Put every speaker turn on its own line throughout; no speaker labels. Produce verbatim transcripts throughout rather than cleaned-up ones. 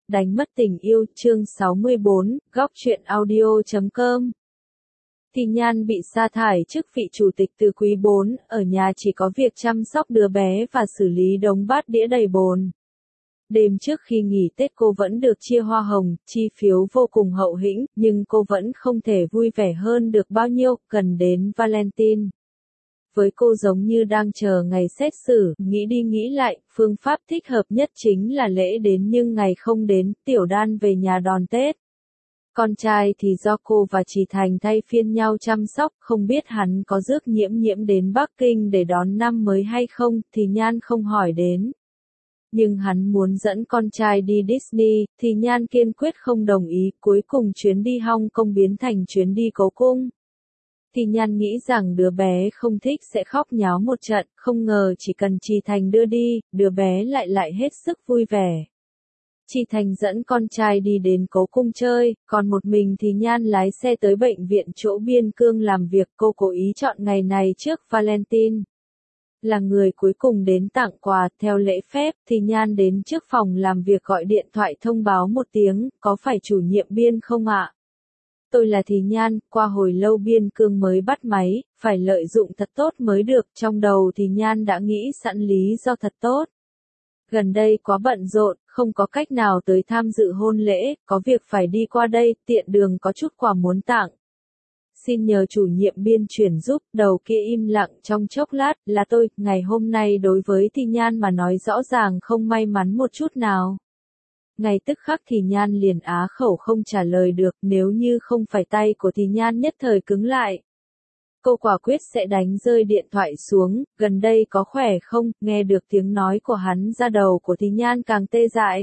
Đánh mất tình yêu, chương sáu mươi bốn, góc truyện audio chấm com. Thì Nhan bị sa thải chức vị chủ tịch từ quý bốn, ở nhà chỉ có việc chăm sóc đứa bé và xử lý đống bát đĩa đầy bồn. Đêm trước khi nghỉ Tết cô vẫn được chia hoa hồng, chi phiếu vô cùng hậu hĩnh, nhưng cô vẫn không thể vui vẻ hơn được bao nhiêu, gần đến Valentine. Với cô giống như đang chờ ngày xét xử, nghĩ đi nghĩ lại, phương pháp thích hợp nhất chính là lễ đến nhưng ngày không đến, Tiểu Đan về nhà đón Tết. Con trai thì do cô và Trì Thành thay phiên nhau chăm sóc, không biết hắn có rước Nhiễm Nhiễm đến Bắc Kinh để đón năm mới hay không, thì Nhan không hỏi đến. Nhưng hắn muốn dẫn con trai đi Disney, thì Nhan kiên quyết không đồng ý, cuối cùng chuyến đi Hong Kong biến thành chuyến đi Cố Cung. Thì Nhan nghĩ rằng đứa bé không thích sẽ khóc nháo một trận, không ngờ chỉ cần Trì Thành đưa đi, đứa bé lại lại hết sức vui vẻ. Trì Thành dẫn con trai đi đến Cố Cung chơi, còn một mình thì Nhan lái xe tới bệnh viện chỗ Biên Cương làm việc. Cô cố ý chọn ngày này trước Valentine. Là người cuối cùng đến tặng quà, theo lễ phép, thì Nhan đến trước phòng làm việc gọi điện thoại thông báo một tiếng, có phải chủ nhiệm Biên không ạ? Tôi là Thì Nhan, qua hồi lâu Biên Cương mới bắt máy, phải lợi dụng thật tốt mới được, trong đầu thì Nhan đã nghĩ sẵn lý do thật tốt. Gần đây quá bận rộn, không có cách nào tới tham dự hôn lễ, có việc phải đi qua đây, tiện đường có chút quà muốn tặng. Xin nhờ chủ nhiệm Biên chuyển giúp, đầu kia im lặng trong chốc lát, là tôi, ngày hôm nay đối với Thì Nhan mà nói rõ ràng không may mắn một chút nào. Ngay tức khắc Thì Nhan liền á khẩu không trả lời được, nếu như không phải tay của Thì Nhan nhất thời cứng lại. Cô quả quyết sẽ đánh rơi điện thoại xuống, gần đây có khỏe không, nghe được tiếng nói của hắn ra đầu của Thì Nhan càng tê dại.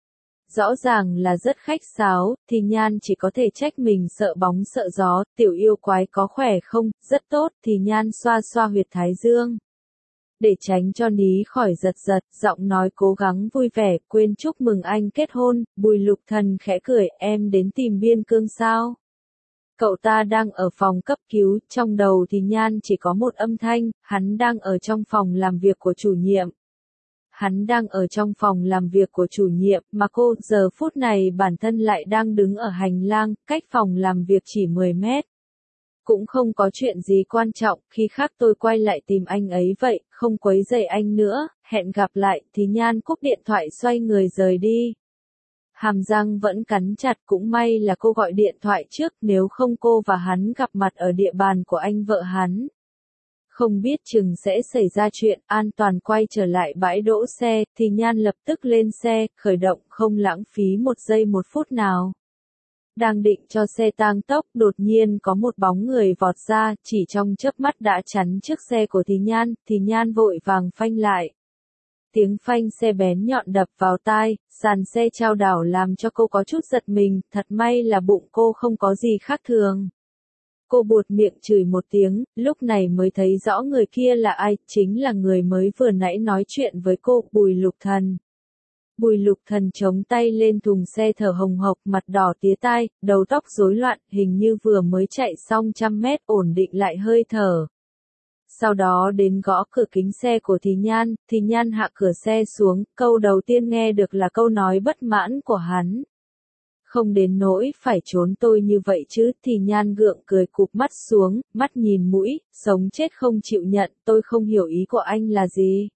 Rõ ràng là rất khách sáo, Thì Nhan chỉ có thể trách mình sợ bóng sợ gió, tiểu yêu quái có khỏe không, rất tốt, Thì Nhan xoa xoa huyệt thái dương. Để tránh cho ní khỏi giật giật, giọng nói cố gắng vui vẻ, quên chúc mừng anh kết hôn. Bùi Lục Thần khẽ cười, em đến tìm Biên Cương sao? Cậu ta đang ở phòng cấp cứu, trong đầu thì Nhan chỉ có một âm thanh, hắn đang ở trong phòng làm việc của chủ nhiệm. Hắn đang ở trong phòng làm việc của chủ nhiệm, mà cô, giờ phút này bản thân lại đang đứng ở hành lang, cách phòng làm việc chỉ mười mét. Cũng không có chuyện gì quan trọng, khi khác tôi quay lại tìm anh ấy vậy, không quấy rầy anh nữa, hẹn gặp lại, thì Nhan cúp điện thoại xoay người rời đi. Hàm răng vẫn cắn chặt, cũng may là cô gọi điện thoại trước, nếu không cô và hắn gặp mặt ở địa bàn của anh vợ hắn. Không biết chừng sẽ xảy ra chuyện, an toàn quay trở lại bãi đỗ xe, thì Nhan lập tức lên xe, khởi động không lãng phí một giây một phút nào. Đang định cho xe tăng tốc, đột nhiên có một bóng người vọt ra, chỉ trong chớp mắt đã chắn trước xe của Thì Nhan, Thì Nhan vội vàng phanh lại. Tiếng phanh xe bén nhọn đập vào tai, sàn xe chao đảo làm cho cô có chút giật mình, thật may là bụng cô không có gì khác thường. Cô buột miệng chửi một tiếng, lúc này mới thấy rõ người kia là ai, chính là người mới vừa nãy nói chuyện với cô, Bùi Lục Thần. Bùi Lục Thần chống tay lên thùng xe thở hồng hộc, mặt đỏ tía tai, đầu tóc rối loạn, hình như vừa mới chạy xong trăm mét, ổn định lại hơi thở. Sau đó đến gõ cửa kính xe của Thì Nhan, Thì Nhan hạ cửa xe xuống, câu đầu tiên nghe được là câu nói bất mãn của hắn. Không đến nỗi phải trốn tôi như vậy chứ, Thì Nhan gượng cười cụp mắt xuống, mắt nhìn mũi, sống chết không chịu nhận, tôi không hiểu ý của anh là gì.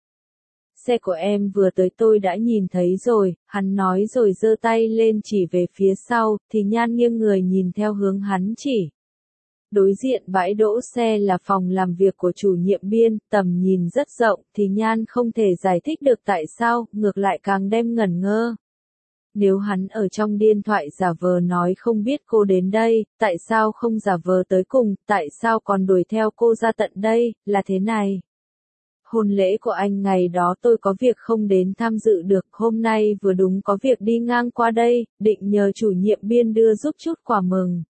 Xe của em vừa tới tôi đã nhìn thấy rồi, hắn nói rồi giơ tay lên chỉ về phía sau, Thì Nhan nghiêng người nhìn theo hướng hắn chỉ. Đối diện bãi đỗ xe là phòng làm việc của chủ nhiệm Biên, tầm nhìn rất rộng, Thì Nhan không thể giải thích được tại sao, ngược lại càng đem ngẩn ngơ. Nếu hắn ở trong điện thoại giả vờ nói không biết cô đến đây, tại sao không giả vờ tới cùng, tại sao còn đuổi theo cô ra tận đây, là thế này. Hôn lễ của anh ngày đó tôi có việc không đến tham dự được, hôm nay vừa đúng có việc đi ngang qua đây, định nhờ chủ nhiệm Biên đưa giúp chút quà mừng.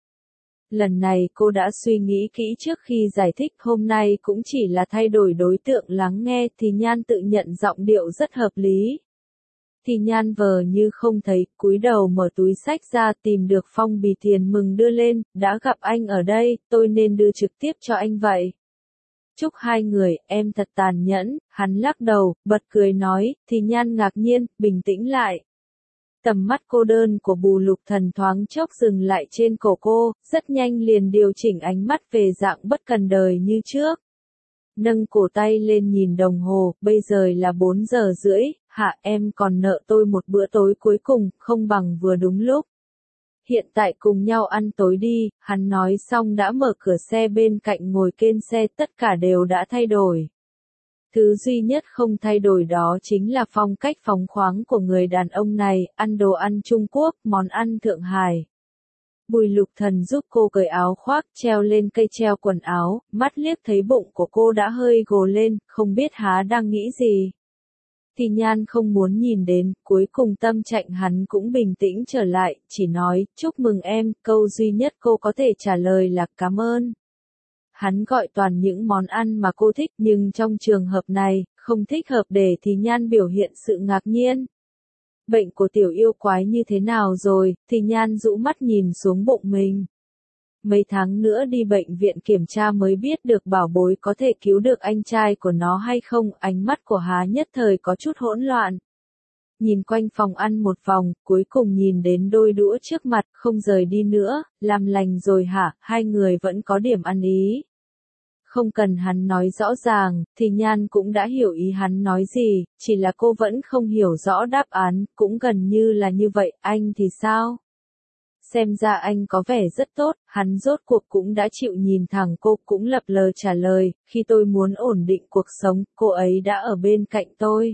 Lần này cô đã suy nghĩ kỹ trước khi giải thích, hôm nay cũng chỉ là thay đổi đối tượng lắng nghe, Thì Nhan tự nhận giọng điệu rất hợp lý. Thì Nhan vờ như không thấy, cúi đầu mở túi xách ra tìm được phong bì tiền mừng đưa lên, đã gặp anh ở đây, tôi nên đưa trực tiếp cho anh vậy. Chúc hai người, em thật tàn nhẫn, hắn lắc đầu, bật cười nói, Thì Nhan ngạc nhiên, bình tĩnh lại. Tầm mắt cô đơn của Bùi Lục Thần thoáng chốc dừng lại trên cổ cô, rất nhanh liền điều chỉnh ánh mắt về dạng bất cần đời như trước. Nâng cổ tay lên nhìn đồng hồ, bây giờ là bốn giờ rưỡi, hạ em còn nợ tôi một bữa tối cuối cùng, không bằng vừa đúng lúc. Hiện tại cùng nhau ăn tối đi, hắn nói xong đã mở cửa xe bên cạnh ngồi kên xe, tất cả đều đã thay đổi. Thứ duy nhất không thay đổi đó chính là phong cách phóng khoáng của người đàn ông này, ăn đồ ăn Trung Quốc, món ăn Thượng Hải. Bùi Lục Thần giúp cô cởi áo khoác, treo lên cây treo quần áo, mắt liếc thấy bụng của cô đã hơi gồ lên, không biết há đang nghĩ gì. Thì Nhan không muốn nhìn đến, cuối cùng tâm trạng hắn cũng bình tĩnh trở lại, chỉ nói, chúc mừng em, câu duy nhất cô có thể trả lời là cảm ơn. Hắn gọi toàn những món ăn mà cô thích, nhưng trong trường hợp này, không thích hợp để Thì Nhan biểu hiện sự ngạc nhiên. Bệnh của tiểu yêu quái như thế nào rồi, Thì Nhan rũ mắt nhìn xuống bụng mình. Mấy tháng nữa đi bệnh viện kiểm tra mới biết được bảo bối có thể cứu được anh trai của nó hay không, ánh mắt của Há nhất thời có chút hỗn loạn. Nhìn quanh phòng ăn một vòng, cuối cùng nhìn đến đôi đũa trước mặt, không rời đi nữa, làm lành rồi hả, hai người vẫn có điểm ăn ý. Không cần hắn nói rõ ràng, Thì Nhan cũng đã hiểu ý hắn nói gì, chỉ là cô vẫn không hiểu rõ đáp án, cũng gần như là như vậy, anh thì sao? Xem ra anh có vẻ rất tốt, hắn rốt cuộc cũng đã chịu nhìn thẳng cô, cũng lập lờ trả lời, khi tôi muốn ổn định cuộc sống, cô ấy đã ở bên cạnh tôi.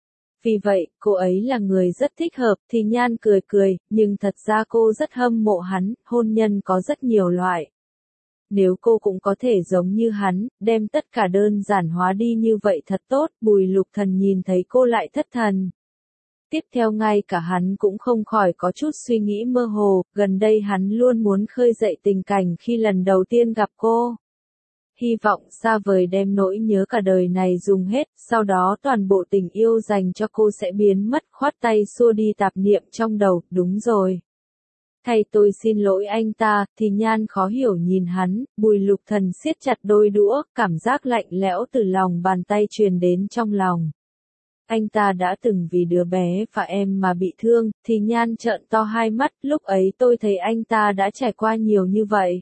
Vì vậy, cô ấy là người rất thích hợp, Thì Nhan cười cười, nhưng thật ra cô rất hâm mộ hắn, hôn nhân có rất nhiều loại. Nếu cô cũng có thể giống như hắn, đem tất cả đơn giản hóa đi như vậy thật tốt, Bùi Lục Thần nhìn thấy cô lại thất thần. Tiếp theo ngay cả hắn cũng không khỏi có chút suy nghĩ mơ hồ, gần đây hắn luôn muốn khơi dậy tình cảnh khi lần đầu tiên gặp cô. Hy vọng xa vời đem nỗi nhớ cả đời này dùng hết, sau đó toàn bộ tình yêu dành cho cô sẽ biến mất, khoát tay xua đi tạp niệm trong đầu, đúng rồi. Thay tôi xin lỗi anh ta, Thì Nhan khó hiểu nhìn hắn, Bùi Lục Thần siết chặt đôi đũa, cảm giác lạnh lẽo từ lòng bàn tay truyền đến trong lòng. Anh ta đã từng vì đứa bé và em mà bị thương, Thì Nhan trợn to hai mắt, lúc ấy tôi thấy anh ta đã trải qua nhiều như vậy.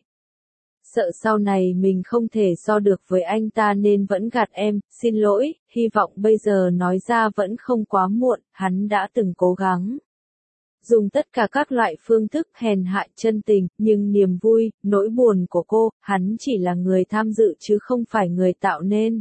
Sợ sau này mình không thể so được với anh ta nên vẫn gạt em, xin lỗi, hy vọng bây giờ nói ra vẫn không quá muộn, hắn đã từng cố gắng. Dùng tất cả các loại phương thức hèn hạ chân tình, nhưng niềm vui, nỗi buồn của cô, hắn chỉ là người tham dự chứ không phải người tạo nên.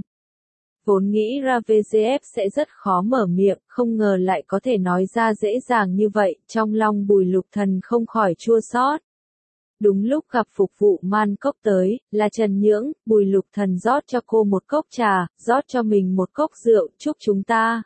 Vốn nghĩ ra vê giê ép sẽ rất khó mở miệng, không ngờ lại có thể nói ra dễ dàng như vậy, trong lòng Bùi Lục Thần không khỏi chua xót. Đúng lúc gặp phục vụ man cốc tới, là Trần Nhưỡng, Bùi Lục Thần rót cho cô một cốc trà, rót cho mình một cốc rượu, chúc chúng ta.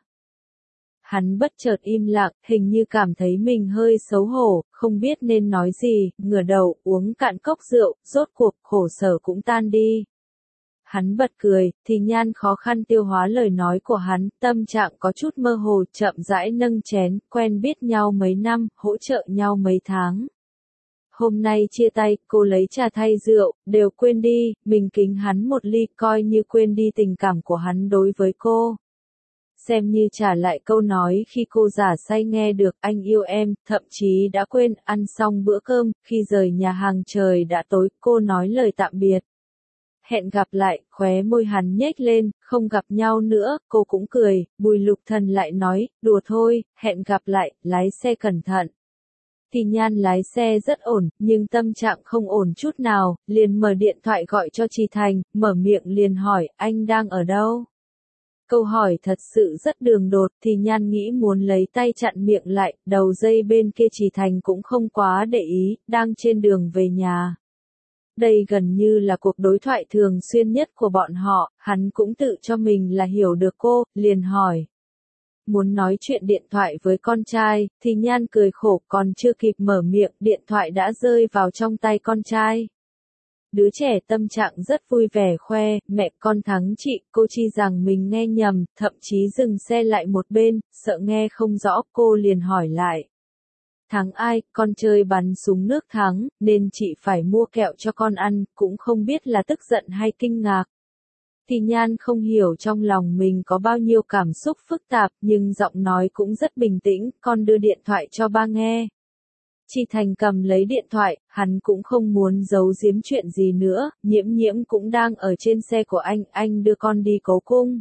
Hắn bất chợt im lặng, hình như cảm thấy mình hơi xấu hổ, không biết nên nói gì, ngửa đầu, uống cạn cốc rượu, rốt cuộc, khổ sở cũng tan đi. Hắn bật cười, Thì Nhan khó khăn tiêu hóa lời nói của hắn, tâm trạng có chút mơ hồ, chậm rãi nâng chén, quen biết nhau mấy năm, hỗ trợ nhau mấy tháng. Hôm nay chia tay, cô lấy trà thay rượu, đều quên đi, mình kính hắn một ly, coi như quên đi tình cảm của hắn đối với cô. Xem như trả lại câu nói khi cô giả say nghe được anh yêu em, thậm chí đã quên, ăn xong bữa cơm, khi rời nhà hàng trời đã tối, cô nói lời tạm biệt. Hẹn gặp lại, khóe môi hắn nhếch lên, không gặp nhau nữa, cô cũng cười, Bùi Lục Thần lại nói, đùa thôi, hẹn gặp lại, lái xe cẩn thận. Thì Nhan lái xe rất ổn, nhưng tâm trạng không ổn chút nào, liền mở điện thoại gọi cho Trì Thành, mở miệng liền hỏi, anh đang ở đâu? Câu hỏi thật sự rất đường đột, Thì Nhan nghĩ muốn lấy tay chặn miệng lại, đầu dây bên kia Trì Thành cũng không quá để ý, đang trên đường về nhà. Đây gần như là cuộc đối thoại thường xuyên nhất của bọn họ, hắn cũng tự cho mình là hiểu được cô, liền hỏi. Muốn nói chuyện điện thoại với con trai, Thì Nhan cười khổ, còn chưa kịp mở miệng, điện thoại đã rơi vào trong tay con trai. Đứa trẻ tâm trạng rất vui vẻ khoe, mẹ con thắng chị, cô chi rằng mình nghe nhầm, thậm chí dừng xe lại một bên, sợ nghe không rõ, cô liền hỏi lại. Thắng ai, con chơi bắn súng nước thắng, nên chị phải mua kẹo cho con ăn, cũng không biết là tức giận hay kinh ngạc. Thì Nhan không hiểu trong lòng mình có bao nhiêu cảm xúc phức tạp, nhưng giọng nói cũng rất bình tĩnh, con đưa điện thoại cho ba nghe. Chi Thành cầm lấy điện thoại, hắn cũng không muốn giấu giếm chuyện gì nữa, Nhiễm Nhiễm cũng đang ở trên xe của anh, anh đưa con đi Cố Cung.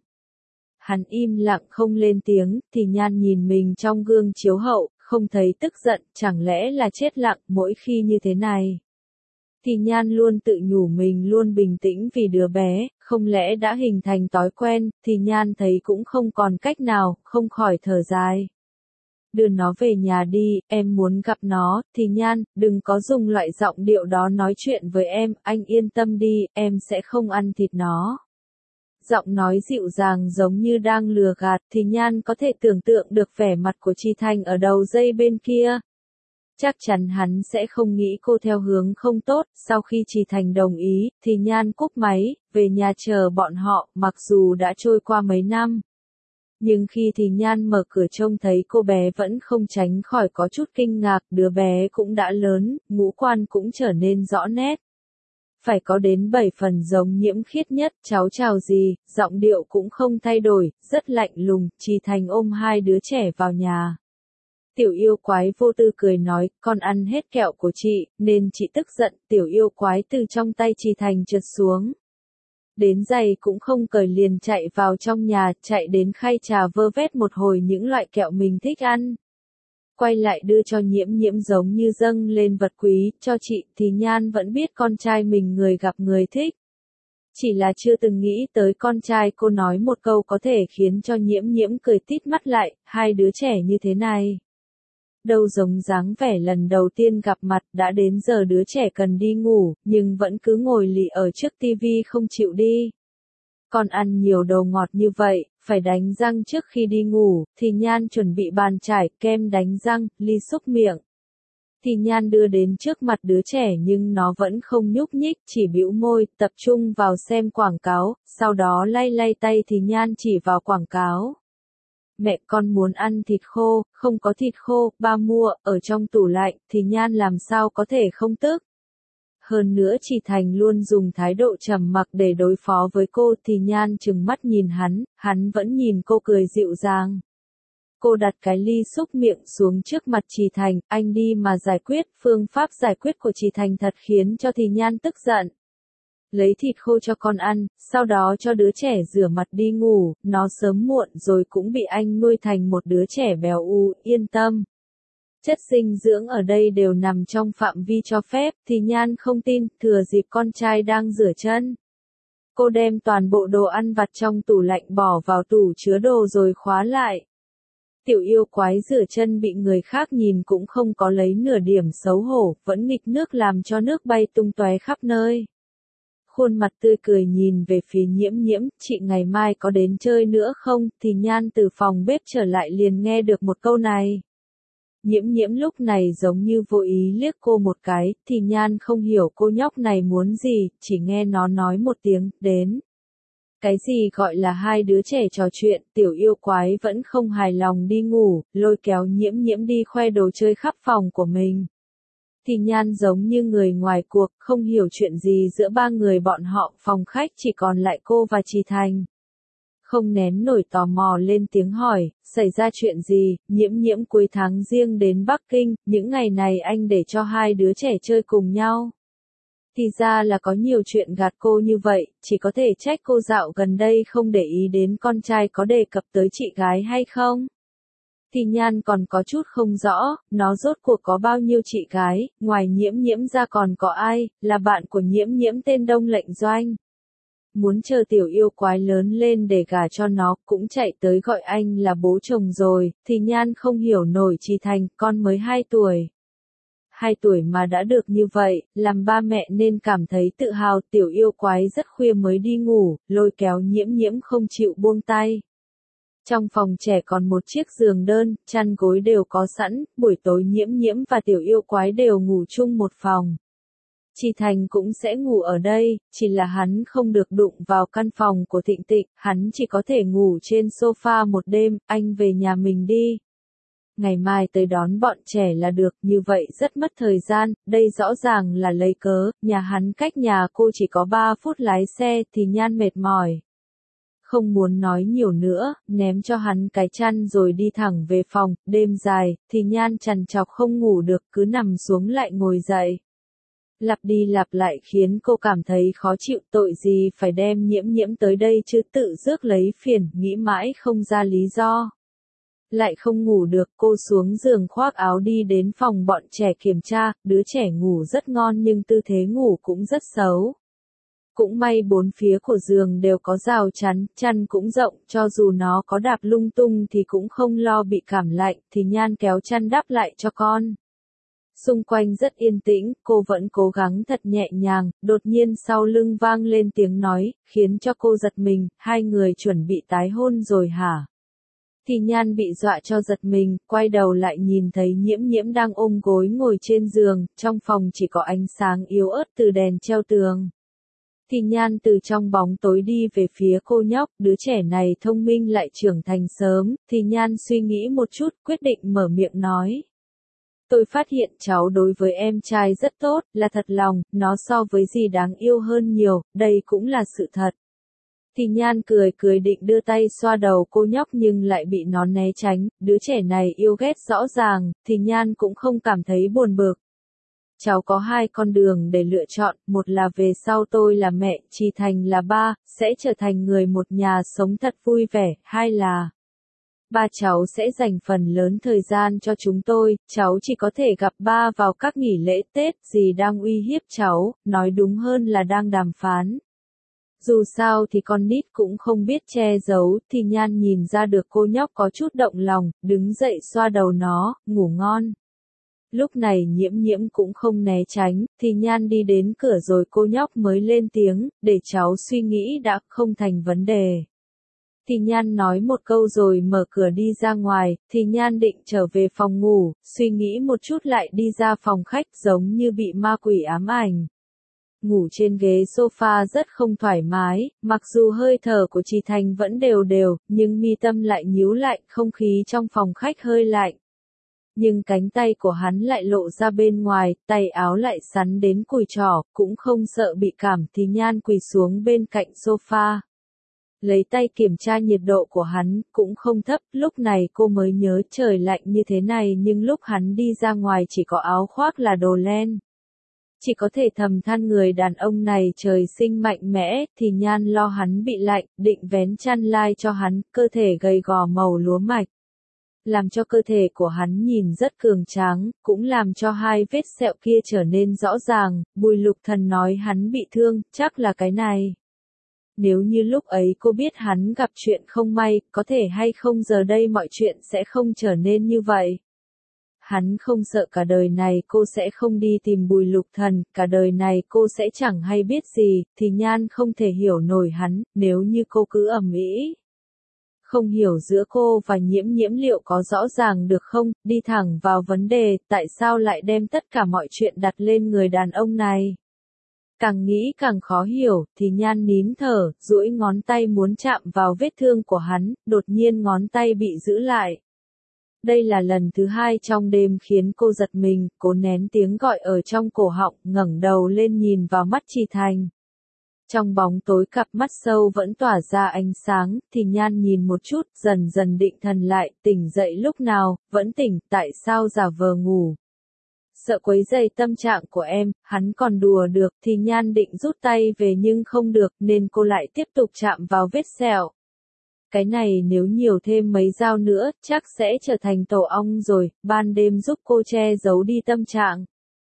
Hắn im lặng không lên tiếng, Thì Nhan nhìn mình trong gương chiếu hậu, không thấy tức giận, chẳng lẽ là chết lặng mỗi khi như thế này. Thì Nhan luôn tự nhủ mình luôn bình tĩnh vì đứa bé, không lẽ đã hình thành thói quen, Thì Nhan thấy cũng không còn cách nào, không khỏi thở dài. Đưa nó về nhà đi, em muốn gặp nó. Thì Nhan, đừng có dùng loại giọng điệu đó nói chuyện với em, anh yên tâm đi, em sẽ không ăn thịt nó. Giọng nói dịu dàng giống như đang lừa gạt, Thì Nhan có thể tưởng tượng được vẻ mặt của Chi Thành ở đầu dây bên kia. Chắc chắn hắn sẽ không nghĩ cô theo hướng không tốt, sau khi Chi Thành đồng ý, Thì Nhan cúp máy, về nhà chờ bọn họ, mặc dù đã trôi qua mấy năm. Nhưng khi Thì Nhan mở cửa trông thấy cô bé vẫn không tránh khỏi có chút kinh ngạc, đứa bé cũng đã lớn, ngũ quan cũng trở nên rõ nét. Phải có đến bảy phần giống Nhiễm Khiết nhất, cháu chào gì, giọng điệu cũng không thay đổi, rất lạnh lùng, Chi Thành ôm hai đứa trẻ vào nhà. Tiểu yêu quái vô tư cười nói, con ăn hết kẹo của chị, nên chị tức giận, tiểu yêu quái từ trong tay Chi Thành trượt xuống. Đến giày cũng không cởi liền chạy vào trong nhà, chạy đến khay trà vơ vét một hồi những loại kẹo mình thích ăn. Quay lại đưa cho Nhiễm Nhiễm giống như dâng lên vật quý, cho chị. Thì Nhan vẫn biết con trai mình người gặp người thích. Chỉ là chưa từng nghĩ tới con trai cô nói một câu có thể khiến cho Nhiễm Nhiễm cười tít mắt lại, hai đứa trẻ như thế này. Đâu giống dáng vẻ lần đầu tiên gặp mặt, đã đến giờ đứa trẻ cần đi ngủ, nhưng vẫn cứ ngồi lì ở trước tivi không chịu đi. Còn ăn nhiều đồ ngọt như vậy, phải đánh răng trước khi đi ngủ. Thì Nhan chuẩn bị bàn chải, kem đánh răng, ly xúc miệng. Thì Nhan đưa đến trước mặt đứa trẻ nhưng nó vẫn không nhúc nhích, chỉ bĩu môi, tập trung vào xem quảng cáo, sau đó lay lay tay. Thì Nhan chỉ vào quảng cáo. Mẹ con muốn ăn thịt khô, không có thịt khô, ba mua, ở trong tủ lạnh. Thì Nhan làm sao có thể không tức. Hơn nữa Chi Thành luôn dùng thái độ trầm mặc để đối phó với cô. Thì Nhan trừng mắt nhìn hắn, hắn vẫn nhìn cô cười dịu dàng. Cô đặt cái ly xúc miệng xuống trước mặt Chi Thành, anh đi mà giải quyết. Phương pháp giải quyết của Chi Thành thật khiến cho Thì Nhan tức giận. Lấy thịt khô cho con ăn, sau đó cho đứa trẻ rửa mặt đi ngủ, nó sớm muộn rồi cũng bị anh nuôi thành một đứa trẻ béo ú, yên tâm. Chất dinh dưỡng ở đây đều nằm trong phạm vi cho phép. Thì Nhan không tin, thừa dịp con trai đang rửa chân. Cô đem toàn bộ đồ ăn vặt trong tủ lạnh bỏ vào tủ chứa đồ rồi khóa lại. Tiểu yêu quái rửa chân bị người khác nhìn cũng không có lấy nửa điểm xấu hổ, vẫn nghịch nước làm cho nước bay tung tóe khắp nơi. Khuôn mặt tươi cười nhìn về phía Nhiễm Nhiễm, chị ngày mai có đến chơi nữa không? Thì Nhan từ phòng bếp trở lại liền nghe được một câu này. Nhiễm Nhiễm lúc này giống như vô ý liếc cô một cái, Thì Nhan không hiểu cô nhóc này muốn gì, chỉ nghe nó nói một tiếng, đến. Cái gì gọi là hai đứa trẻ trò chuyện, tiểu yêu quái vẫn không hài lòng đi ngủ, lôi kéo Nhiễm Nhiễm đi khoe đồ chơi khắp phòng của mình. Thì Nhan giống như người ngoài cuộc, không hiểu chuyện gì giữa ba người bọn họ, phòng khách chỉ còn lại cô và Chi Thành. Không nén nổi tò mò lên tiếng hỏi, xảy ra chuyện gì? Nhiễm Nhiễm cuối tháng riêng đến Bắc Kinh, những ngày này anh để cho hai đứa trẻ chơi cùng nhau. Thì ra là có nhiều chuyện gạt cô như vậy, chỉ có thể trách cô dạo gần đây không để ý đến con trai có đề cập tới chị gái hay không. Thì Nhan còn có chút không rõ, nó rốt cuộc có bao nhiêu chị gái, ngoài Nhiễm Nhiễm ra còn có ai, là bạn của Nhiễm Nhiễm tên Đông Lệnh Doanh. Muốn chờ tiểu yêu quái lớn lên để gả cho nó, cũng chạy tới gọi anh là bố chồng rồi. Thì Nhan không hiểu nổi Chi Thành, con mới hai tuổi. Hai tuổi mà đã được như vậy, làm ba mẹ nên cảm thấy tự hào. Tiểu yêu quái rất khuya mới đi ngủ, lôi kéo Nhiễm Nhiễm không chịu buông tay. Trong phòng trẻ còn một chiếc giường đơn, chăn gối đều có sẵn, buổi tối Nhiễm Nhiễm và tiểu yêu quái đều ngủ chung một phòng. Chi Thành cũng sẽ ngủ ở đây, chỉ là hắn không được đụng vào căn phòng của Thịnh Tịnh, hắn chỉ có thể ngủ trên sofa một đêm, anh về nhà mình đi. Ngày mai tới đón bọn trẻ là được, như vậy rất mất thời gian, đây rõ ràng là lấy cớ, nhà hắn cách nhà cô chỉ có ba phút lái xe. Thì Nhan mệt mỏi. không muốn nói nhiều nữa, ném cho hắn cái chăn rồi đi thẳng về phòng. Đêm dài, thì Nhan trằn trọc không ngủ được, cứ nằm xuống lại ngồi dậy. Lặp đi lặp lại khiến cô cảm thấy khó chịu, tội gì phải đem Nhiễm Nhiễm tới đây chứ, tự rước lấy phiền, nghĩ mãi không ra lý do. Lại không ngủ được, cô xuống giường khoác áo đi đến phòng bọn trẻ kiểm tra. Đứa trẻ ngủ rất ngon nhưng tư thế ngủ cũng rất xấu. Cũng may bốn phía của giường đều có rào chắn, chăn cũng rộng, cho dù nó có đạp lung tung thì cũng không lo bị cảm lạnh. Thì Nhan kéo chăn đắp lại cho con. Xung quanh rất yên tĩnh, cô vẫn cố gắng thật nhẹ nhàng. Đột nhiên sau lưng vang lên tiếng nói, khiến cho cô giật mình. Hai người chuẩn bị tái hôn rồi hả? Thì Nhan bị dọa cho giật mình, quay đầu lại nhìn thấy Nhiễm Nhiễm đang ôm gối ngồi trên giường. Trong phòng chỉ có ánh sáng yếu ớt từ đèn treo tường. Thì Nhan từ trong bóng tối đi về phía cô nhóc. Đứa trẻ này thông minh lại trưởng thành sớm. Thì Nhan suy nghĩ một chút, quyết định mở miệng nói. Tôi phát hiện cháu đối với em trai rất tốt, là thật lòng, nó so với dì đáng yêu hơn nhiều, đây cũng là sự thật. Thì Nhan cười cười định đưa tay xoa đầu cô nhóc nhưng lại bị nó né tránh. Đứa trẻ này yêu ghét rõ ràng. Thì Nhan cũng không cảm thấy buồn bực. Cháu có hai con đường để lựa chọn, một là về sau tôi là mẹ, Trì Thành là ba, sẽ trở thành người một nhà sống thật vui vẻ, hai là ba cháu sẽ dành phần lớn thời gian cho chúng tôi, cháu chỉ có thể gặp ba vào các nghỉ lễ Tết. Dì đang uy hiếp cháu, nói đúng hơn là đang đàm phán. Dù sao thì con nít cũng không biết che giấu. Thì Nhan nhìn ra được cô nhóc có chút động lòng, đứng dậy xoa đầu nó, ngủ ngon. Lúc này Nhiễm Nhiễm cũng không né tránh. Thì Nhan đi đến cửa rồi cô nhóc mới lên tiếng, để cháu suy nghĩ đã, không thành vấn đề. Thì Nhan nói một câu rồi mở cửa đi ra ngoài. Thì Nhan định trở về phòng ngủ, suy nghĩ một chút lại đi ra phòng khách, giống như bị ma quỷ ám ảnh. Ngủ trên ghế sofa rất không thoải mái, mặc dù hơi thở của Trì Thành vẫn đều đều, nhưng mi tâm lại nhíu lại, không khí trong phòng khách hơi lạnh. Nhưng cánh tay của hắn lại lộ ra bên ngoài, tay áo lại sắn đến cùi trỏ, cũng không sợ bị cảm. Thì Nhan quỳ xuống bên cạnh sofa. Lấy tay kiểm tra nhiệt độ của hắn, cũng không thấp. Lúc này cô mới nhớ trời lạnh như thế này nhưng lúc hắn đi ra ngoài chỉ có áo khoác là đồ len. Chỉ có thể thầm than người đàn ông này trời sinh mạnh mẽ. Thì Nhan lo hắn bị lạnh, định vén chăn lai cho hắn, cơ thể gầy gò màu lúa mạch. Làm cho cơ thể của hắn nhìn rất cường tráng, cũng làm cho hai vết sẹo kia trở nên rõ ràng. Bùi Lục Thần nói hắn bị thương, chắc là cái này. Nếu như lúc ấy cô biết hắn gặp chuyện không may, có thể hay không giờ đây mọi chuyện sẽ không trở nên như vậy. Hắn không sợ cả đời này cô sẽ không đi tìm Bùi Lục Thần, cả đời này cô sẽ chẳng hay biết gì. Thì Nhan không thể hiểu nổi hắn, nếu như cô cứ ầm ĩ. Không hiểu giữa cô và Nhiễm Nhiễm liệu có rõ ràng được không, đi thẳng vào vấn đề, tại sao lại đem tất cả mọi chuyện đặt lên người đàn ông này. Càng nghĩ càng khó hiểu. Thì Nhan nín thở, duỗi ngón tay muốn chạm vào vết thương của hắn, đột nhiên ngón tay bị giữ lại. Đây là lần thứ hai trong đêm khiến cô giật mình, cố nén tiếng gọi ở trong cổ họng, ngẩng đầu lên nhìn vào mắt Trì Thành. Trong bóng tối cặp mắt sâu vẫn tỏa ra ánh sáng. Thì Nhan nhìn một chút, dần dần định thần lại, tỉnh dậy lúc nào, vẫn tỉnh, tại sao giả vờ ngủ. Sợ quấy rầy tâm trạng của em, hắn còn đùa được. Thì Nhan định rút tay về nhưng không được, nên cô lại tiếp tục chạm vào vết sẹo. Cái này nếu nhiều thêm mấy dao nữa, chắc sẽ trở thành tổ ong rồi. Ban đêm giúp cô che giấu đi tâm trạng.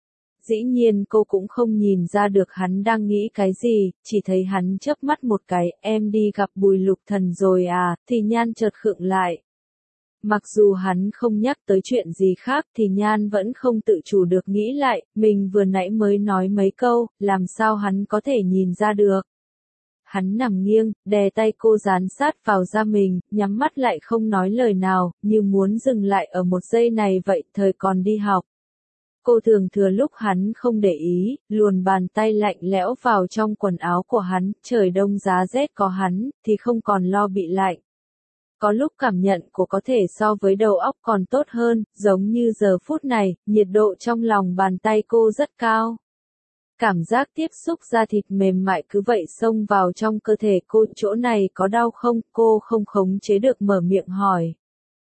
Dĩ nhiên cô cũng không nhìn ra được hắn đang nghĩ cái gì, chỉ thấy hắn chớp mắt một cái, em đi gặp Bùi Lục Thần rồi à. Thì Nhan chợt khựng lại. Mặc dù hắn không nhắc tới chuyện gì khác thì Nhan vẫn không tự chủ được nghĩ lại, mình vừa nãy mới nói mấy câu, làm sao hắn có thể nhìn ra được. Hắn nằm nghiêng, đè tay cô dán sát vào da mình, nhắm mắt lại không nói lời nào, như muốn dừng lại ở một giây này vậy. Thời còn đi học, cô thường thừa lúc hắn không để ý, luồn bàn tay lạnh lẽo vào trong quần áo của hắn. Trời đông giá rét có hắn, thì không còn lo bị lạnh. Có lúc cảm nhận của có thể so với đầu óc còn tốt hơn, giống như giờ phút này, nhiệt độ trong lòng bàn tay cô rất cao. Cảm giác tiếp xúc da thịt mềm mại cứ vậy xông vào trong cơ thể cô, chỗ này có đau không? Cô không khống chế được mở miệng hỏi.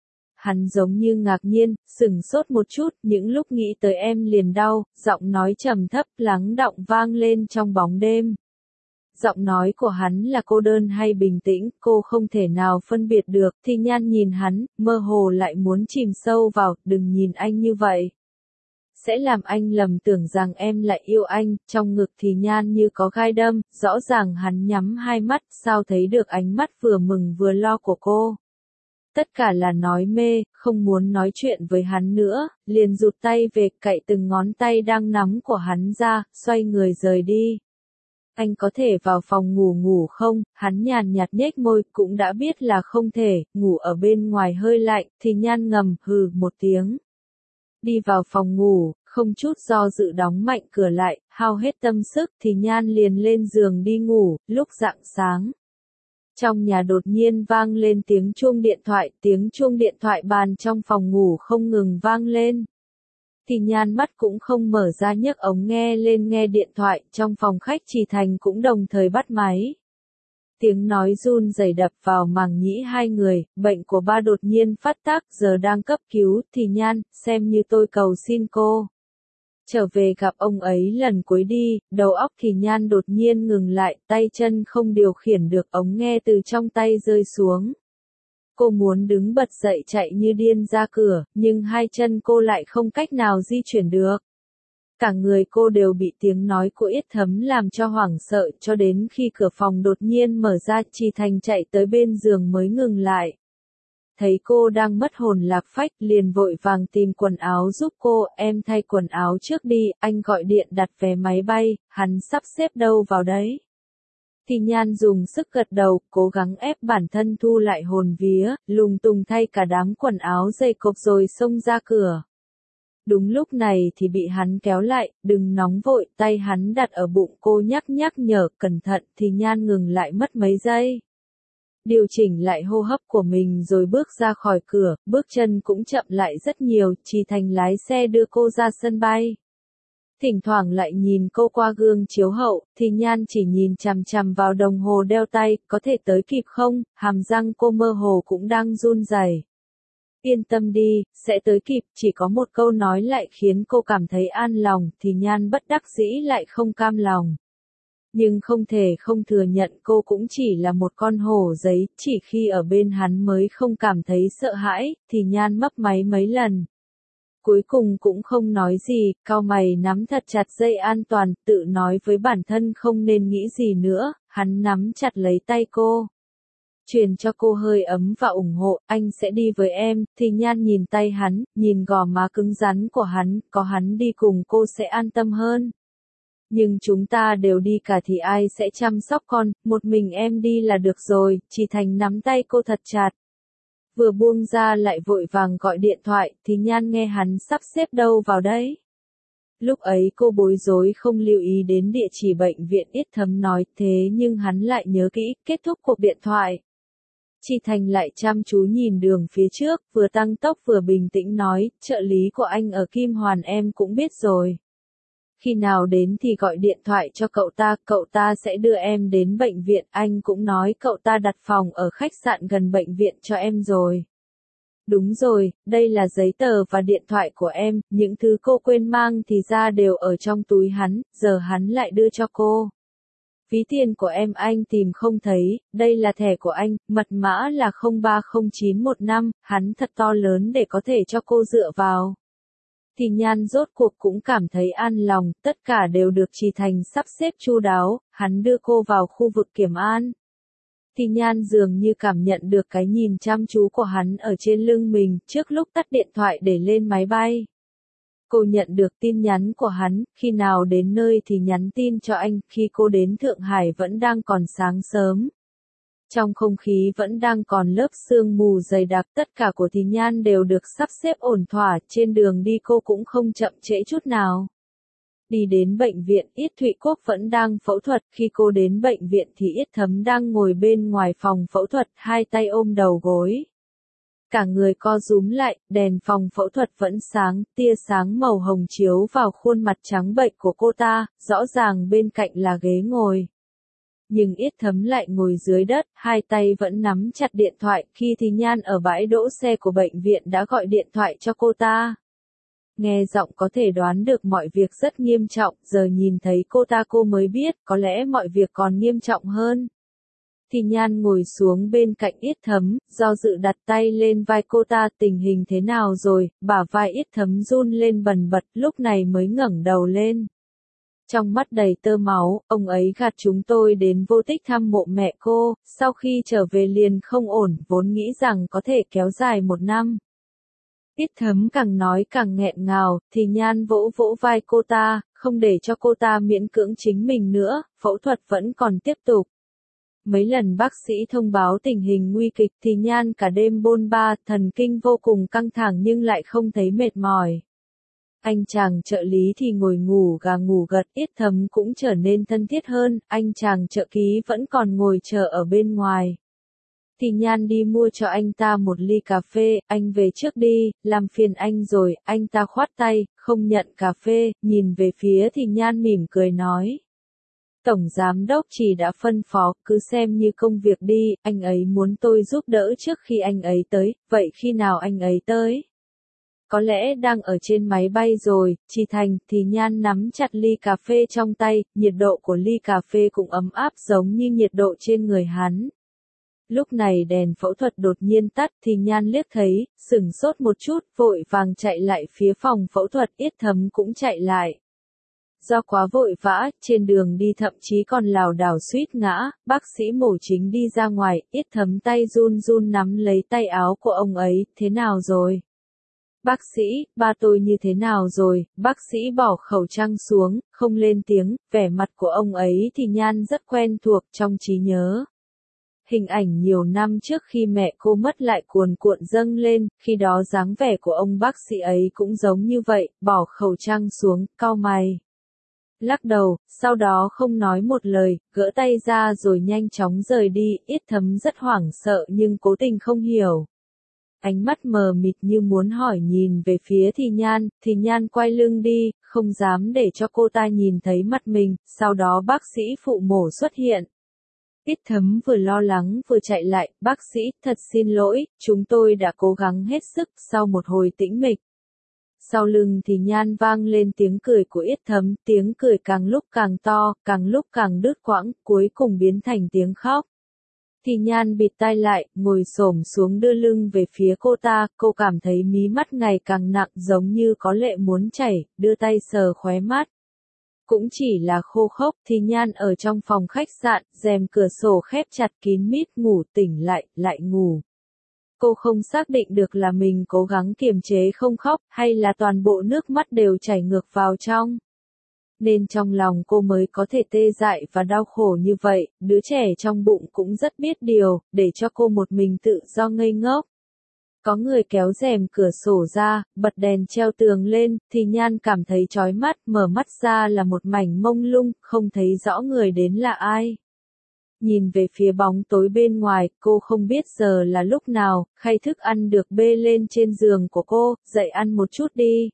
Hắn giống như ngạc nhiên, sừng sốt một chút, những lúc nghĩ tới em liền đau, giọng nói trầm thấp lắng đọng vang lên trong bóng đêm. Giọng nói của hắn là cô đơn hay bình tĩnh, cô không thể nào phân biệt được, Thì Nhan nhìn hắn, mơ hồ lại muốn chìm sâu vào, đừng nhìn anh như vậy. Sẽ làm anh lầm tưởng rằng em lại yêu anh, trong ngực Thì Nhan như có gai đâm, rõ ràng hắn nhắm hai mắt, sao thấy được ánh mắt vừa mừng vừa lo của cô. Tất cả là nói mê, không muốn nói chuyện với hắn nữa, liền rụt tay về, cạy từng ngón tay đang nắm của hắn ra, xoay người rời đi. Anh có thể vào phòng ngủ ngủ không? Hắn nhàn nhạt nhếch môi, cũng đã biết là không thể, ngủ ở bên ngoài hơi lạnh, Thì Nhan ngầm, hừ một tiếng. Đi vào phòng ngủ, không chút do dự đóng mạnh cửa lại, hao hết tâm sức, Thì Nhan liền lên giường đi ngủ, lúc rạng sáng. Trong nhà đột nhiên vang lên tiếng chuông điện thoại, tiếng chuông điện thoại bàn trong phòng ngủ không ngừng vang lên. Thì Nhan mắt cũng không mở ra nhấc ống nghe lên nghe điện thoại, trong phòng khách Trì Thành cũng đồng thời bắt máy. Tiếng nói run rẩy đập vào màng nhĩ hai người, bệnh của ba đột nhiên phát tác, giờ đang cấp cứu, Thì Nhan, xem như tôi cầu xin cô. Trở về gặp ông ấy lần cuối đi, đầu óc Thì Nhan đột nhiên ngừng lại, tay chân không điều khiển được, ống nghe từ trong tay rơi xuống. Cô muốn đứng bật dậy chạy như điên ra cửa, nhưng hai chân cô lại không cách nào di chuyển được. Cả người cô đều bị tiếng nói của Yết Thấm làm cho hoảng sợ, cho đến khi cửa phòng đột nhiên mở ra, Trì Thành chạy tới bên giường mới ngừng lại. Thấy cô đang mất hồn lạc phách, liền vội vàng tìm quần áo giúp cô, em thay quần áo trước đi, anh gọi điện đặt vé máy bay, hắn sắp xếp đâu vào đấy. Thì Nhan dùng sức gật đầu, cố gắng ép bản thân thu lại hồn vía, lùng tung thay cả đám quần áo dày cộp rồi xông ra cửa. Đúng lúc này thì bị hắn kéo lại, đừng nóng vội, tay hắn đặt ở bụng cô nhắc nhắc nhở, cẩn thận, Thì Nhan ngừng lại mất mấy giây. Điều chỉnh lại hô hấp của mình rồi bước ra khỏi cửa, bước chân cũng chậm lại rất nhiều, Trì Thành lái xe đưa cô ra sân bay. Thỉnh thoảng lại nhìn cô qua gương chiếu hậu, Thì Nhan chỉ nhìn chằm chằm vào đồng hồ đeo tay, có thể tới kịp không, hàm răng cô mơ hồ cũng đang run rẩy. Yên tâm đi, sẽ tới kịp, chỉ có một câu nói lại khiến cô cảm thấy an lòng, Thì Nhan bất đắc dĩ lại không cam lòng. Nhưng không thể không thừa nhận cô cũng chỉ là một con hổ giấy, chỉ khi ở bên hắn mới không cảm thấy sợ hãi, Thì Nhan mấp máy mấy lần. Cuối cùng cũng không nói gì, cau mày nắm thật chặt dây an toàn, tự nói với bản thân không nên nghĩ gì nữa, hắn nắm chặt lấy tay cô. Truyền cho cô hơi ấm và ủng hộ, anh sẽ đi với em, Thì Nhan nhìn tay hắn, nhìn gò má cứng rắn của hắn, có hắn đi cùng cô sẽ an tâm hơn. Nhưng chúng ta đều đi cả thì ai sẽ chăm sóc con, một mình em đi là được rồi, Trì Thành nắm tay cô thật chặt. Vừa buông ra lại vội vàng gọi điện thoại, Thì Nhan nghe hắn sắp xếp đâu vào đấy. Lúc ấy cô bối rối không lưu ý đến địa chỉ bệnh viện Yết Thấm nói, thế nhưng hắn lại nhớ kỹ, kết thúc cuộc điện thoại. Trì Thành lại chăm chú nhìn đường phía trước, vừa tăng tốc vừa bình tĩnh nói, trợ lý của anh ở Kim Hoàn em cũng biết rồi. Khi nào đến thì gọi điện thoại cho cậu ta, cậu ta sẽ đưa em đến bệnh viện, anh cũng nói cậu ta đặt phòng ở khách sạn gần bệnh viện cho em rồi. Đúng rồi, đây là giấy tờ và điện thoại của em, những thứ cô quên mang thì ra đều ở trong túi hắn, giờ hắn lại đưa cho cô. Ví tiền của em anh tìm không thấy, đây là thẻ của anh, mật mã là không ba không chín một năm, hắn thật to lớn để có thể cho cô dựa vào. Thì Nhan rốt cuộc cũng cảm thấy an lòng, tất cả đều được Trì Thành sắp xếp chu đáo, hắn đưa cô vào khu vực kiểm an. Thì Nhan dường như cảm nhận được cái nhìn chăm chú của hắn ở trên lưng mình, trước lúc tắt điện thoại để lên máy bay. Cô nhận được tin nhắn của hắn, khi nào đến nơi thì nhắn tin cho anh, khi cô đến Thượng Hải vẫn đang còn sáng sớm. Trong không khí vẫn đang còn lớp sương mù dày đặc, tất cả của Thì Nhan đều được sắp xếp ổn thỏa, trên đường đi cô cũng không chậm trễ chút nào. Đi đến bệnh viện, Yết Thụy Quốc vẫn đang phẫu thuật, khi cô đến bệnh viện thì Yết Thấm đang ngồi bên ngoài phòng phẫu thuật, hai tay ôm đầu gối. cả người co rúm lại, đèn phòng phẫu thuật vẫn sáng, tia sáng màu hồng chiếu vào khuôn mặt trắng bệch của cô ta, rõ ràng bên cạnh là ghế ngồi. Nhưng Yết Thấm lại ngồi dưới đất, hai tay vẫn nắm chặt điện thoại, khi thì Nhan ở bãi đỗ xe của bệnh viện đã gọi điện thoại cho cô ta. Nghe giọng có thể đoán được mọi việc rất nghiêm trọng, giờ nhìn thấy cô ta cô mới biết, có lẽ mọi việc còn nghiêm trọng hơn. Thì Nhan ngồi xuống bên cạnh Yết Thấm, do dự đặt tay lên vai cô ta, tình hình thế nào rồi, bả vai Yết Thấm run lên bần bật, lúc này mới ngẩng đầu lên. Trong mắt đầy tơ máu, ông ấy gạt chúng tôi đến Vô Tích thăm mộ mẹ cô, sau khi trở về liền không ổn, vốn nghĩ rằng có thể kéo dài một năm. Yết Thấm càng nói càng nghẹn ngào, thì Nhan vỗ vỗ vai cô ta, không để cho cô ta miễn cưỡng chính mình nữa, phẫu thuật vẫn còn tiếp tục. Mấy lần bác sĩ thông báo tình hình nguy kịch thì Nhan cả đêm bôn ba, thần kinh vô cùng căng thẳng nhưng lại không thấy mệt mỏi. Anh chàng trợ lý thì ngồi ngủ gà ngủ gật, Yết Thấm cũng trở nên thân thiết hơn, anh chàng trợ lý vẫn còn ngồi chờ ở bên ngoài. Thì Nhan đi mua cho anh ta một ly cà phê, anh về trước đi, làm phiền anh rồi, anh ta khoát tay, không nhận cà phê, nhìn về phía thì Nhan mỉm cười nói. Tổng giám đốc chỉ đã phân phó, cứ xem như công việc đi, anh ấy muốn tôi giúp đỡ trước khi anh ấy tới, vậy khi nào anh ấy tới? Có lẽ đang ở trên máy bay rồi, Trì Thành, thì Nhan nắm chặt ly cà phê trong tay, nhiệt độ của ly cà phê cũng ấm áp giống như nhiệt độ trên người hắn. Lúc này đèn phẫu thuật đột nhiên tắt thì Nhan liếc thấy, sửng sốt một chút, vội vàng chạy lại phía phòng phẫu thuật, Yết Thấm cũng chạy lại. Do quá vội vã, trên đường đi thậm chí còn lảo đảo suýt ngã, bác sĩ mổ chính đi ra ngoài, Yết Thấm tay run run nắm lấy tay áo của ông ấy, thế nào rồi? Bác sĩ, ba tôi như thế nào rồi? Bác sĩ bỏ khẩu trang xuống, không lên tiếng, vẻ mặt của ông ấy thì Nhan rất quen thuộc trong trí nhớ. Hình ảnh nhiều năm trước khi mẹ cô mất lại cuồn cuộn dâng lên, khi đó dáng vẻ của ông bác sĩ ấy cũng giống như vậy, bỏ khẩu trang xuống, cau mày. Lắc đầu, sau đó không nói một lời, gỡ tay ra rồi nhanh chóng rời đi, Yết Thấm rất hoảng sợ nhưng cố tình không hiểu. Ánh mắt mờ mịt như muốn hỏi nhìn về phía Thì Nhan, Thì Nhan quay lưng đi, không dám để cho cô ta nhìn thấy mặt mình, sau đó bác sĩ phụ mổ xuất hiện. Yết Thấm vừa lo lắng vừa chạy lại, bác sĩ, thật xin lỗi, chúng tôi đã cố gắng hết sức, sau một hồi tĩnh mịch. Sau lưng Thì Nhan vang lên tiếng cười của Yết Thấm, tiếng cười càng lúc càng to, càng lúc càng đứt quãng, cuối cùng biến thành tiếng khóc. Thì Nhan bịt tai lại, ngồi xổm xuống đưa lưng về phía cô ta, cô cảm thấy mí mắt ngày càng nặng giống như có lệ muốn chảy, đưa tay sờ khóe mắt. Cũng chỉ là khô khốc, Thì Nhan ở trong phòng khách sạn, rèm cửa sổ khép chặt kín mít, ngủ tỉnh lại, lại ngủ. Cô không xác định được là mình cố gắng kiềm chế không khóc, hay là toàn bộ nước mắt đều chảy ngược vào trong. Nên trong lòng cô mới có thể tê dại và đau khổ như vậy, đứa trẻ trong bụng cũng rất biết điều, để cho cô một mình tự do ngây ngốc. Có người kéo rèm cửa sổ ra, bật đèn treo tường lên, Thì Nhan cảm thấy chói mắt, mở mắt ra là một mảnh mông lung, không thấy rõ người đến là ai. Nhìn về phía bóng tối bên ngoài, cô không biết giờ là lúc nào, khay thức ăn được bê lên trên giường của cô, dậy ăn một chút đi.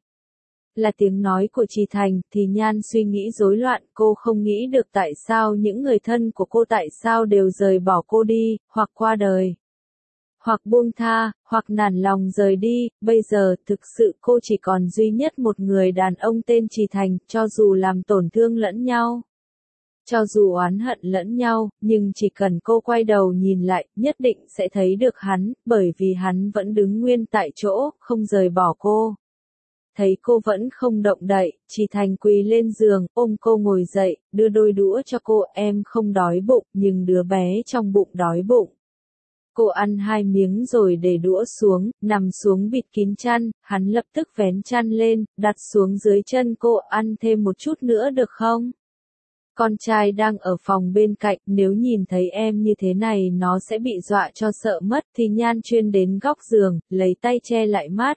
Là tiếng nói của Trì Thành, Thì Nhan suy nghĩ rối loạn, cô không nghĩ được tại sao những người thân của cô tại sao đều rời bỏ cô đi, hoặc qua đời, hoặc buông tha, hoặc nản lòng rời đi, bây giờ thực sự cô chỉ còn duy nhất một người đàn ông tên Trì Thành, cho dù làm tổn thương lẫn nhau. Cho dù oán hận lẫn nhau, nhưng chỉ cần cô quay đầu nhìn lại, nhất định sẽ thấy được hắn, bởi vì hắn vẫn đứng nguyên tại chỗ, không rời bỏ cô. Thấy cô vẫn không động đậy, Trì Thành quỳ lên giường, ôm cô ngồi dậy, đưa đôi đũa cho cô, em không đói bụng, nhưng đứa bé trong bụng đói bụng. Cô ăn hai miếng rồi để đũa xuống, nằm xuống bịt kín chăn, hắn lập tức vén chăn lên, đặt xuống dưới chân cô, ăn thêm một chút nữa được không? Con trai đang ở phòng bên cạnh, nếu nhìn thấy em như thế này nó sẽ bị dọa cho sợ mất, Thì Nhan chuyên đến góc giường, lấy tay che lại mắt.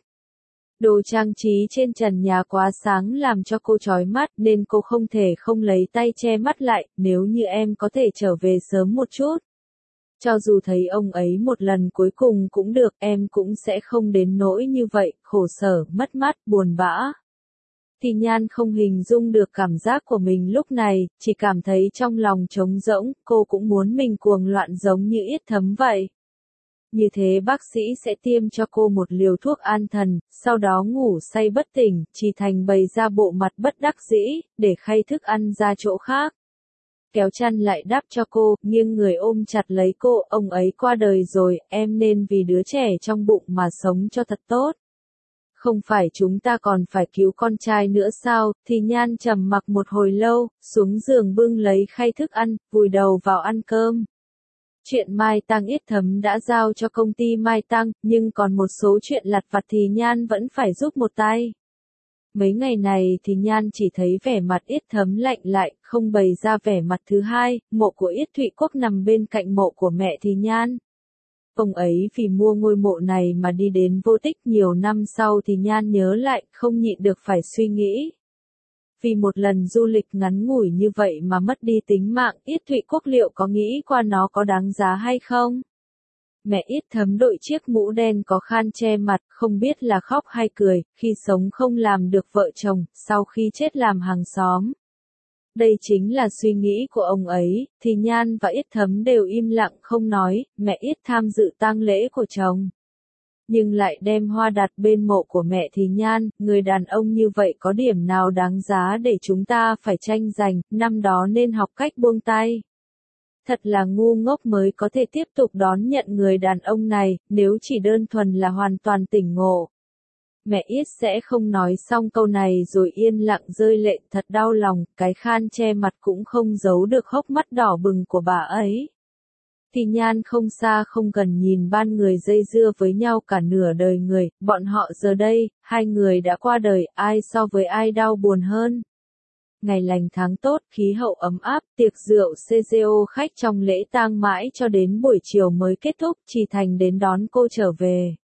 Đồ trang trí trên trần nhà quá sáng làm cho cô chói mắt nên cô không thể không lấy tay che mắt lại, nếu như em có thể trở về sớm một chút. Cho dù thấy ông ấy một lần cuối cùng cũng được, em cũng sẽ không đến nỗi như vậy, khổ sở, mất mát, buồn bã. Thì Nhan không hình dung được cảm giác của mình lúc này, chỉ cảm thấy trong lòng trống rỗng, cô cũng muốn mình cuồng loạn giống như Yết Thấm vậy. Như thế bác sĩ sẽ tiêm cho cô một liều thuốc an thần, sau đó ngủ say bất tỉnh, Trì Thành bày ra bộ mặt bất đắc dĩ, để khay thức ăn ra chỗ khác. Kéo chăn lại đắp cho cô, nghiêng người ôm chặt lấy cô, ông ấy qua đời rồi, em nên vì đứa trẻ trong bụng mà sống cho thật tốt. Không phải chúng ta còn phải cứu con trai nữa sao? Thì Nhan trầm mặc một hồi lâu, xuống giường bưng lấy khay thức ăn, vùi đầu vào ăn cơm. Chuyện mai tang Yết Thấm đã giao cho công ty mai tang, nhưng còn một số chuyện lặt vặt thì Nhan vẫn phải giúp một tay. Mấy ngày này thì Nhan chỉ thấy vẻ mặt Yết Thấm lạnh lại, không bày ra vẻ mặt thứ hai, mộ của Yết Thụy Quốc nằm bên cạnh mộ của mẹ thì Nhan. Ông ấy vì mua ngôi mộ này mà đi đến vô tích, nhiều năm sau thì Nhan nhớ lại, không nhịn được phải suy nghĩ. Vì một lần du lịch ngắn ngủi như vậy mà mất đi tính mạng, Yết Thụy Quốc liệu có nghĩ qua nó có đáng giá hay không? Mẹ Yết Thấm đội chiếc mũ đen có khăn che mặt, không biết là khóc hay cười, khi sống không làm được vợ chồng, sau khi chết làm hàng xóm. Đây chính là suy nghĩ của ông ấy, thì Nhan và Yết Thấm đều im lặng không nói, mẹ Yết tham dự tang lễ của chồng. Nhưng lại đem hoa đặt bên mộ của mẹ thì Nhan, người đàn ông như vậy có điểm nào đáng giá để chúng ta phải tranh giành, năm đó nên học cách buông tay. Thật là ngu ngốc mới có thể tiếp tục đón nhận người đàn ông này, nếu chỉ đơn thuần là hoàn toàn tỉnh ngộ. Mẹ Yết sẽ không nói xong câu này rồi yên lặng rơi lệ, thật đau lòng, cái khăn che mặt cũng không giấu được hốc mắt đỏ bừng của bà ấy. Thì Nhan không xa không gần nhìn ban người dây dưa với nhau cả nửa đời người, bọn họ giờ đây, hai người đã qua đời, ai so với ai đau buồn hơn. Ngày lành tháng tốt, khí hậu ấm áp, tiệc rượu xê giê ô khách trong lễ tang mãi cho đến buổi chiều mới kết thúc, Trì Thành đến đón cô trở về.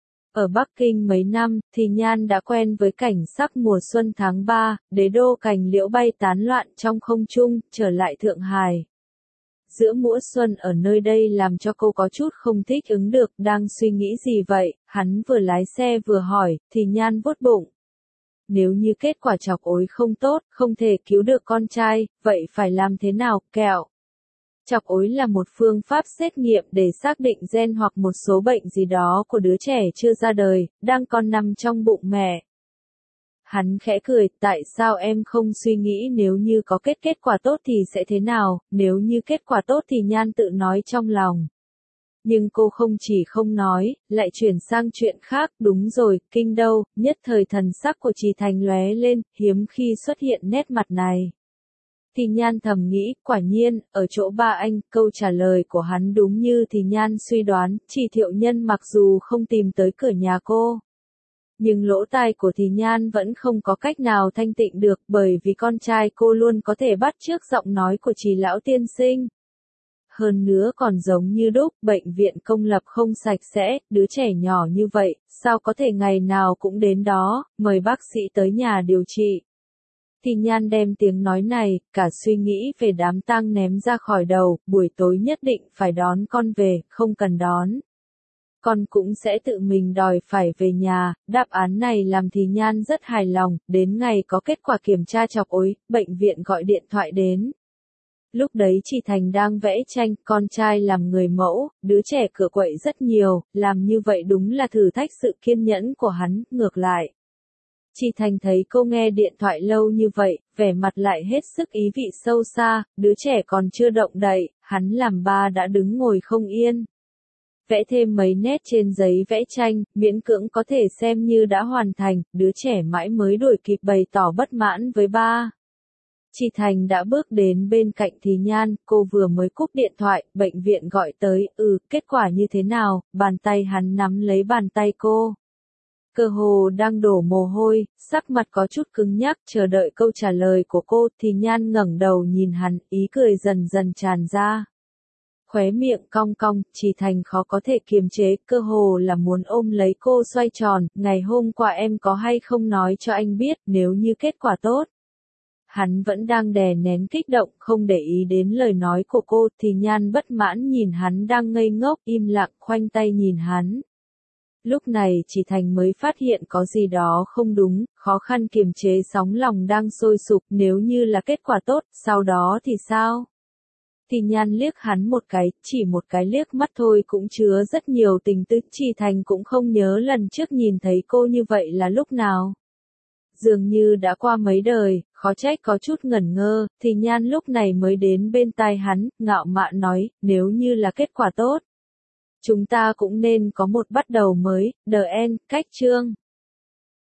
Ở Bắc Kinh mấy năm, thì Nhan đã quen với cảnh sắc mùa xuân tháng ba, đế đô cành liễu bay tán loạn trong không trung, trở lại Thượng Hải. Giữa mùa xuân ở nơi đây làm cho cô có chút không thích ứng được, đang suy nghĩ gì vậy, hắn vừa lái xe vừa hỏi, thì Nhan vuốt bụng. Nếu như kết quả chọc ối không tốt, không thể cứu được con trai, vậy phải làm thế nào, kẹo? Chọc ối là một phương pháp xét nghiệm để xác định gen hoặc một số bệnh gì đó của đứa trẻ chưa ra đời, đang còn nằm trong bụng mẹ. Hắn khẽ cười, tại sao em không suy nghĩ nếu như có kết kết quả tốt thì sẽ thế nào, nếu như kết quả tốt thì Nhan tự nói trong lòng. Nhưng cô không chỉ không nói, lại chuyển sang chuyện khác, đúng rồi, kinh đâu, nhất thời thần sắc của Trì Thành lóe lên, hiếm khi xuất hiện nét mặt này. Thì Nhan thầm nghĩ, quả nhiên, ở chỗ ba anh, câu trả lời của hắn đúng như thì Nhan suy đoán, Trì Thiệu Nhân mặc dù không tìm tới cửa nhà cô. Nhưng lỗ tai của thì Nhan vẫn không có cách nào thanh tịnh được, bởi vì con trai cô luôn có thể bắt chước giọng nói của Trì lão tiên sinh. Hơn nữa còn giống như đúc, bệnh viện công lập không sạch sẽ, đứa trẻ nhỏ như vậy, sao có thể ngày nào cũng đến đó, mời bác sĩ tới nhà điều trị. Thì Nhan đem tiếng nói này, cả suy nghĩ về đám tang ném ra khỏi đầu, buổi tối nhất định phải đón con về, không cần đón. Con cũng sẽ tự mình đòi phải về nhà, đáp án này làm thì Nhan rất hài lòng, đến ngày có kết quả kiểm tra chọc ối, bệnh viện gọi điện thoại đến. Lúc đấy Trì Thành đang vẽ tranh, con trai làm người mẫu, đứa trẻ cựa quậy rất nhiều, làm như vậy đúng là thử thách sự kiên nhẫn của hắn, ngược lại. Trì Thành thấy cô nghe điện thoại lâu như vậy, vẻ mặt lại hết sức ý vị sâu xa, đứa trẻ còn chưa động đậy, hắn làm ba đã đứng ngồi không yên. Vẽ thêm mấy nét trên giấy vẽ tranh, miễn cưỡng có thể xem như đã hoàn thành, đứa trẻ mãi mới đuổi kịp bày tỏ bất mãn với ba. Trì Thành đã bước đến bên cạnh thì Nhan, cô vừa mới cúp điện thoại, bệnh viện gọi tới, ừ, kết quả như thế nào, bàn tay hắn nắm lấy bàn tay cô. Cơ hồ đang đổ mồ hôi, sắc mặt có chút cứng nhắc, chờ đợi câu trả lời của cô, thì Nhan ngẩng đầu nhìn hắn, ý cười dần dần tràn ra. Khóe miệng cong cong, Trì Thành khó có thể kiềm chế, cơ hồ là muốn ôm lấy cô xoay tròn, ngày hôm qua em có hay không nói cho anh biết, nếu như kết quả tốt. hắn vẫn đang đè nén kích động, không để ý đến lời nói của cô, thì Nhan bất mãn nhìn hắn đang ngây ngốc, im lặng, khoanh tay nhìn hắn. Lúc này Chỉ Thành mới phát hiện có gì đó không đúng, khó khăn kiềm chế sóng lòng đang sôi sục, nếu như là kết quả tốt, sau đó thì sao? Thì Nhan liếc hắn một cái, chỉ một cái liếc mắt thôi cũng chứa rất nhiều tình tư, Chỉ Thành cũng không nhớ lần trước nhìn thấy cô như vậy là lúc nào. Dường như đã qua mấy đời, khó trách có chút ngẩn ngơ, thì Nhan lúc này mới đến bên tai hắn, ngạo mạn nói, nếu như là kết quả tốt. Chúng ta cũng nên có một bắt đầu mới, The End, cách chương.